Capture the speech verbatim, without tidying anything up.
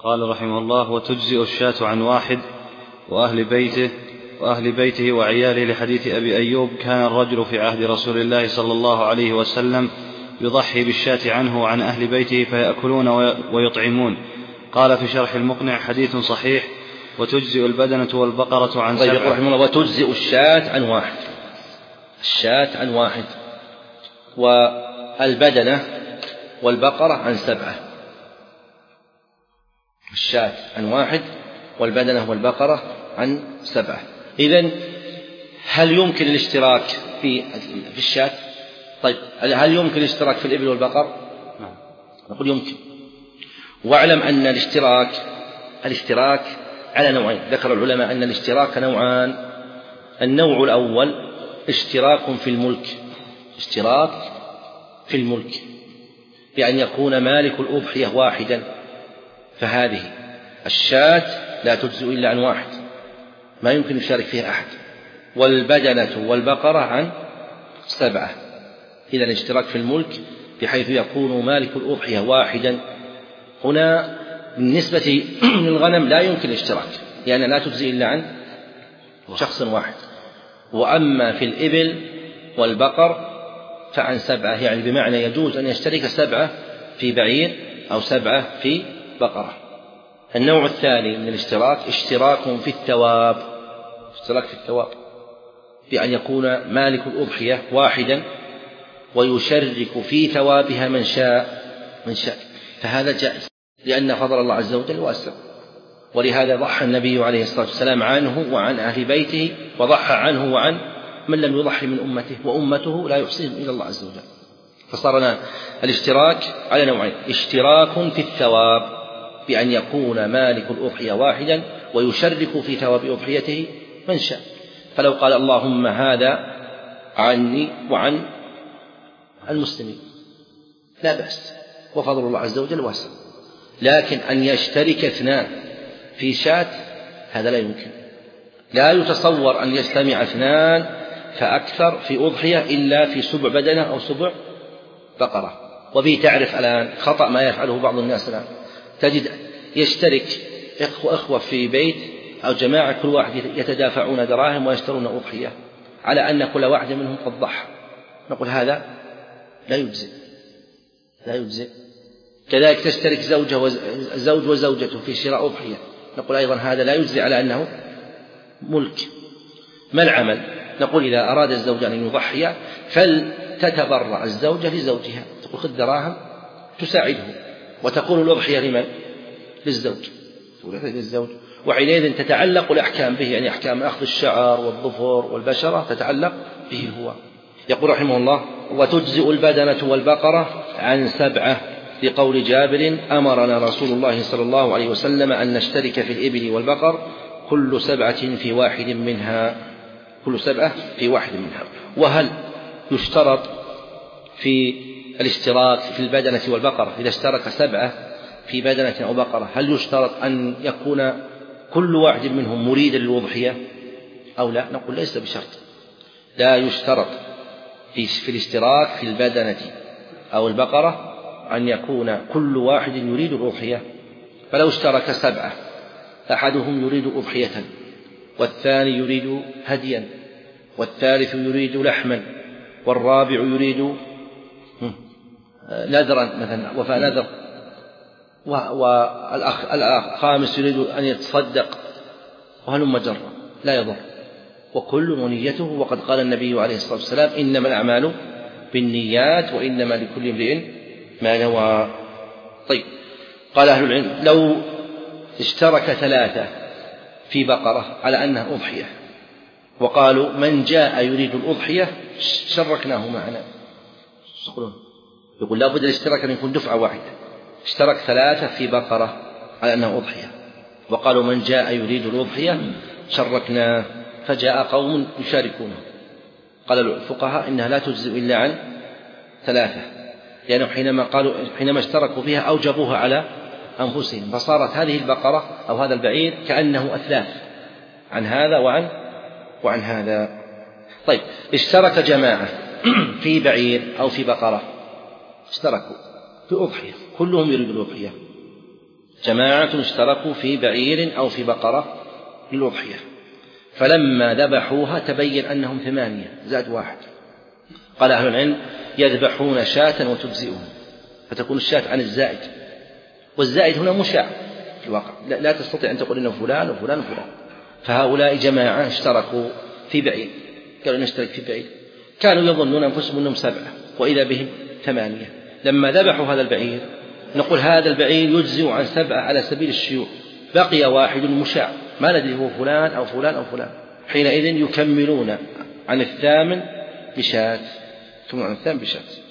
قال رحمه الله: وتجزئ الشاة عن واحد وأهل بيته وأهل بيته وعياله، لحديث أبي أيوب: كان الرجل في عهد رسول الله صلى الله عليه وسلم يضحي بالشاة عنه وعن أهل بيته فيأكلون ويطعمون. قال في شرح المقنع: حديث صحيح. وتجزئ البدنة والبقرة عن طيب سبعة. رحمه الله: وتجزئ الشاة عن واحد، الشاة عن واحد، والبدنة والبقرة عن سبعة. الشاة عن واحد والبدنة والبقرة عن سبعة. إذن هل يمكن الاشتراك في في الشاة؟ طيب هل يمكن الاشتراك في الإبل والبقر؟ نقول يمكن. واعلم أن الاشتراك الاشتراك على نوعين. ذكر العلماء أن الاشتراك نوعان. النوع الأول اشتراك في الملك، اشتراك في الملك بأن يكون مالك الأضحية واحدا، فهذه الشاة لا تجزئ إلا عن واحد، ما يمكن يشارك فيها أحد. والبدنة والبقرة عن سبعة. إذا الاشتراك في الملك بحيث يكون مالك الأضحية واحدا. هنا بالنسبة للغنم لا يمكن الاشتراك، لأن يعني لا تجزئ إلا عن شخص واحد. وأما في الإبل والبقر فعن سبعة، يعني بمعنى يجوز أن يشترك سبعة في بعير أو سبعة في بقرة. النوع الثاني من الاشتراك اشتراك في الثواب، اشتراك في الثواب بأن يكون مالك الأضحية واحدا ويشرك في ثوابها من شاء من شاء فهذا جائز، لأن فضل الله عز وجل واسع. ولهذا ضحى النبي عليه الصلاة والسلام عنه وعن أهل بيته، وضحى عنه وعن من لم يضحي من أمته، وأمته لا يحصيهم إلى الله عز وجل. فصار الاشتراك على نوعين: اشتراك في الثواب بأن يكون مالك الأضحية واحدا ويشرك في ثواب أضحيته من شاء. فلو قال: اللهم هذا عني وعن المسلمين، لا بأس، وفضل الله عز وجل واسع. لكن أن يشترك اثنان في شاة هذا لا يمكن. لا يتصور أن يجتمع اثنان فأكثر في أضحية إلا في سبع بدنة أو سبع بقرة. وبه تعرف الآن خطأ ما يفعله بعض الناس الآن. تجد يشترك إخوة, إخوة في بيت أو جماعة، كل واحد يتدافعون دراهم ويشترون أضحية على أن كل واحد منهم قد ضحى. نقول هذا لا يجزئ، لا يجزئ. كذلك تشترك زوجة وزوج وزوجته في شراء أضحية، نقول أيضا هذا لا يجزئ على أنه ملك. ما العمل؟ نقول إذا أراد الزوجان أن يضحيا فلتتبرع الزوجة لزوجها، تقول خذ دراهم تساعده، وتكون الأضحية لمن؟ للزوج، للزوج. وحينئذ تتعلق الأحكام به، يعني أحكام أخذ الشعر والظفر والبشرة تتعلق به هو. يقول رحمه الله: وتجزئ البدنة والبقرة عن سبعة، لقول جابر: أمرنا رسول الله صلى الله عليه وسلم أن نشترك في الإبل والبقر كل سبعة في واحد منها، كل سبعة في واحد منها. وهل يشترط في الاشتراك في البدنة والبقرة إذا اشترك سبعة في بدنة أو بقرة، هل يشترط أن يكون كل واحد منهم مريدا للأضحية أو لا؟ نقول ليس بشرط. لا يشترط في الاشتراك في البدنة أو البقرة أن يكون كل واحد يريد الأضحية. فلو اشترك سبعة، أحدهم يريد أضحية، والثاني يريد هديا، والثالث يريد لحما، والرابع يريد نذرا مثلا وفاء نذر، والأخ الخامس يريد أن يتصدق، وهلم جرا، لا يضر، وكل ونيته. وقد قال النبي عليه الصلاة والسلام: إنما الأعمال بالنيات وإنما لكل امرئ ما نوى. طيب، قال أهل العلم: لو اشترك ثلاثة في بقرة على أنها أضحية، وقالوا من جاء يريد الأضحية شركناه معنا، يقول لا بد الاشتراك أن يكون دفعة واحدة. اشترك ثلاثة في بقرة على أنها أضحية، وقالوا من جاء يريد الأضحية شركناه، فجاء قوم يشاركونه. قال الفقهاء إنها لا تجزئ إلا عن ثلاثة، لأنهم حينما قالوا حينما اشتركوا فيها أوجبوها على أنفسهم، فصارت هذه البقرة أو هذا البعير كأنه أثلاث عن هذا وعن وعن هذا. طيب، اشترك جماعة في بعير أو في بقرة، اشتركوا في أضحية، كلهم يريدون الأضحية، جماعة اشتركوا في بعير أو في بقرة للأضحية، فلما ذبحوها تبين أنهم ثمانية زاد واحد. قال أهل العلم يذبحون شاة وتجزئهم، فتكون الشاة عن الزائد، والزائد هنا مشاع في الواقع، لا تستطيع أن تقول إنه فلان وفلان وفلان. فهؤلاء جماعة اشتركوا في بعير، قالوا نشترك في بعير، كانوا يظنون أنفسهم أنهم سبعة وإذا بهم ثمانية. لما ذبحوا هذا البعير نقول هذا البعير يجزئ عن سبعة على سبيل الشيوع، بقي واحد مشاع ما ندري هو فلان أو فلان أو فلان، حينئذ يكملون عن الثامن بشاة، ثم عن الثامن بشاة.